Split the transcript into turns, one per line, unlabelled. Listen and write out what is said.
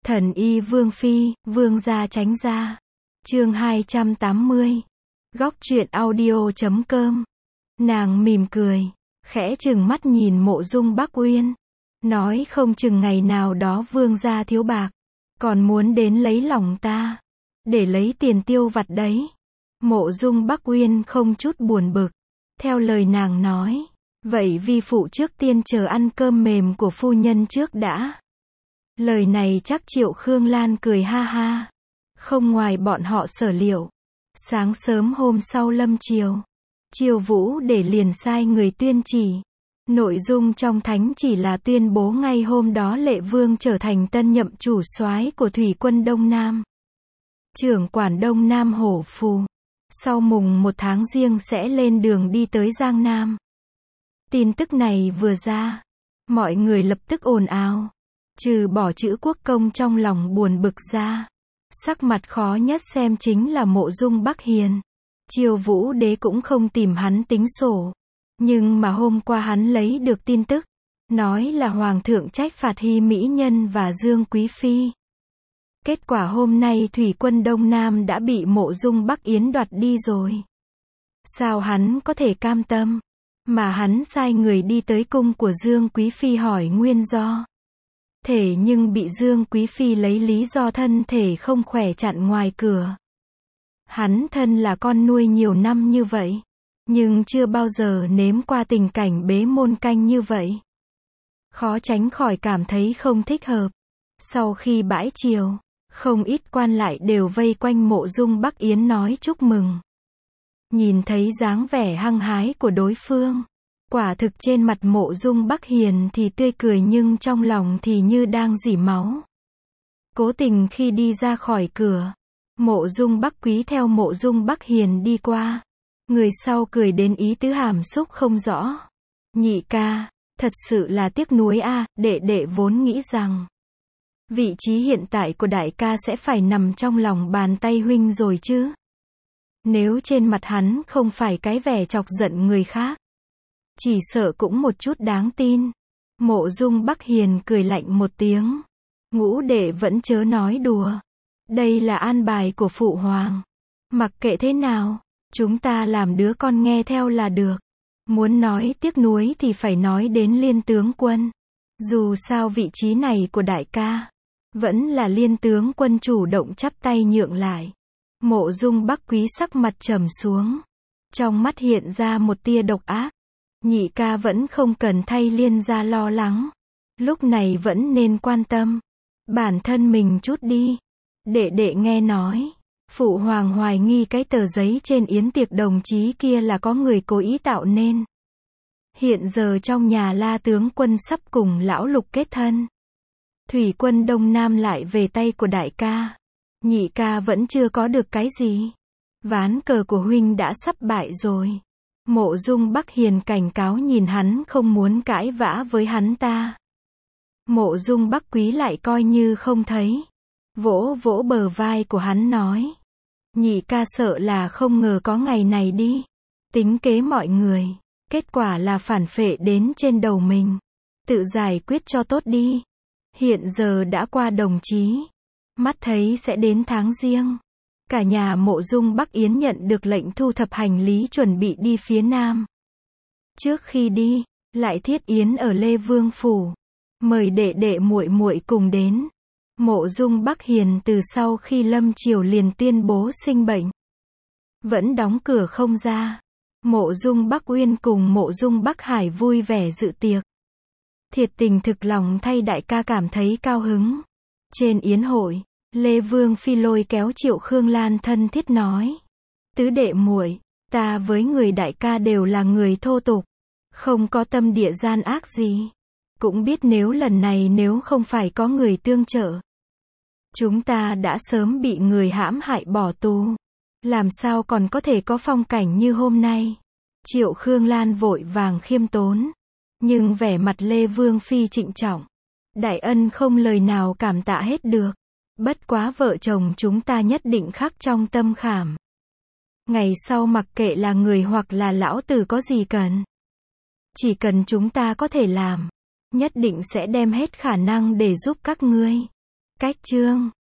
Thần y Vương Phi, Vương gia tránh ra. Chương 280. Góc truyện audio.com. Nàng mỉm cười, khẽ trừng mắt nhìn Mộ Dung Bắc Uyên, nói không chừng ngày nào đó Vương gia thiếu bạc, còn muốn đến lấy lòng ta, để lấy tiền tiêu vặt đấy. Mộ Dung Bắc Uyên không chút buồn bực, theo lời nàng nói, vậy vi phụ trước tiên chờ ăn cơm mềm của phu nhân trước đã. Lời này chắc Triệu Khương Lan cười ha ha. Không ngoài bọn họ sở liệu, sáng sớm hôm sau lâm chiều, Triều Vũ để liền sai người tuyên chỉ. Nội dung trong thánh chỉ là tuyên bố ngay hôm đó Lệ Vương trở thành tân nhậm chủ soái của thủy quân Đông Nam, trưởng quản Đông Nam Hổ Phù. Sau mùng 1 tháng Giêng sẽ lên đường đi tới Giang Nam. Tin tức này vừa ra, mọi người lập tức ồn ào, trừ bỏ chữ quốc công trong lòng buồn bực ra. Sắc mặt khó nhất xem chính là Mộ Dung Bắc Hiền. Triều Vũ đế cũng không tìm hắn tính sổ. Nhưng mà hôm qua hắn lấy được tin tức, nói là Hoàng thượng trách phạt Hy Mỹ Nhân và Dương Quý Phi. Kết quả hôm nay thủy quân Đông Nam đã bị Mộ Dung Bắc Yến đoạt đi rồi. Sao hắn có thể cam tâm? Mà hắn sai người đi tới cung của Dương Quý Phi hỏi nguyên do. Thế nhưng bị Dương Quý Phi lấy lý do thân thể không khỏe chặn ngoài cửa. Hắn thân là con nuôi nhiều năm như vậy, nhưng chưa bao giờ nếm qua tình cảnh bế môn canh như vậy. Khó tránh khỏi cảm thấy không thích hợp. Sau khi bãi triều, không ít quan lại đều vây quanh Mộ Dung Bắc Yến nói chúc mừng. Nhìn thấy dáng vẻ hăng hái của đối phương, quả thực trên mặt Mộ Dung Bắc Hiền thì tươi cười nhưng trong lòng thì như đang rỉ máu. Cố tình khi đi ra khỏi cửa, Mộ Dung Bắc Quý theo Mộ Dung Bắc Hiền đi qua. Người sau cười đến ý tứ hàm xúc không rõ. Nhị ca, thật sự là tiếc nuối a, đệ đệ vốn nghĩ rằng vị trí hiện tại của đại ca sẽ phải nằm trong lòng bàn tay huynh rồi chứ. Nếu trên mặt hắn không phải cái vẻ chọc giận người khác, chỉ sợ cũng một chút đáng tin. Mộ Dung Bắc Hiền cười lạnh một tiếng. Ngũ đệ vẫn chớ nói đùa. Đây là an bài của phụ hoàng. Mặc kệ thế nào, chúng ta làm đứa con nghe theo là được. Muốn nói tiếc nuối thì phải nói đến Liên tướng quân. Dù sao vị trí này của đại ca, vẫn là Liên tướng quân chủ động chắp tay nhượng lại. Mộ Dung Bắc Quý sắc mặt trầm xuống, trong mắt hiện ra một tia độc ác. Nhị ca vẫn không cần thay Liên gia lo lắng, lúc này vẫn nên quan tâm bản thân mình chút đi. Đệ đệ nghe nói, phụ hoàng hoài nghi cái tờ giấy trên yến tiệc đồng chí kia là có người cố ý tạo nên. Hiện giờ trong nhà La tướng quân sắp cùng lão Lục kết thân, thủy quân Đông Nam lại về tay của đại ca. Nhị ca vẫn chưa có được cái gì. Ván cờ của huynh đã sắp bại rồi. Mộ Dung Bắc Hiền cảnh cáo nhìn hắn không muốn cãi vã với hắn ta. Mộ Dung Bắc Quý lại coi như không thấy, vỗ vỗ bờ vai của hắn nói. Nhị ca sợ là không ngờ có ngày này đi. Tính kế mọi người, kết quả là phản phệ đến trên đầu mình. Tự giải quyết cho tốt đi. Hiện giờ đã qua đồng chí, mắt thấy sẽ đến tháng Giêng. Cả nhà Mộ Dung Bắc Yến nhận được lệnh thu thập hành lý chuẩn bị đi phía Nam. Trước khi đi, lại thiết yến ở Lê Vương phủ, mời đệ đệ muội muội cùng đến. Mộ Dung Bắc Hiền từ sau khi lâm triều liền tuyên bố sinh bệnh, vẫn đóng cửa không ra. Mộ Dung Bắc Uyên cùng Mộ Dung Bắc Hải vui vẻ dự tiệc. Thiệt tình thực lòng thay đại ca cảm thấy cao hứng. Trên yến hội, Lê Vương Phi lôi kéo Triệu Khương Lan thân thiết nói. Tứ đệ muội, ta với người đại ca đều là người thô tục, không có tâm địa gian ác gì. Cũng biết nếu lần này nếu không phải có người tương trợ, chúng ta đã sớm bị người hãm hại bỏ tù. Làm sao còn có thể có phong cảnh như hôm nay. Triệu Khương Lan vội vàng khiêm tốn, nhưng vẻ mặt Lê Vương Phi trịnh trọng. Đại ân không lời nào cảm tạ hết được. Bất quá vợ chồng chúng ta nhất định khắc trong tâm khảm. Ngày sau mặc kệ là người hoặc là lão tử có gì cần, chỉ cần chúng ta có thể làm, nhất định sẽ đem hết khả năng để giúp các ngươi. Cách chương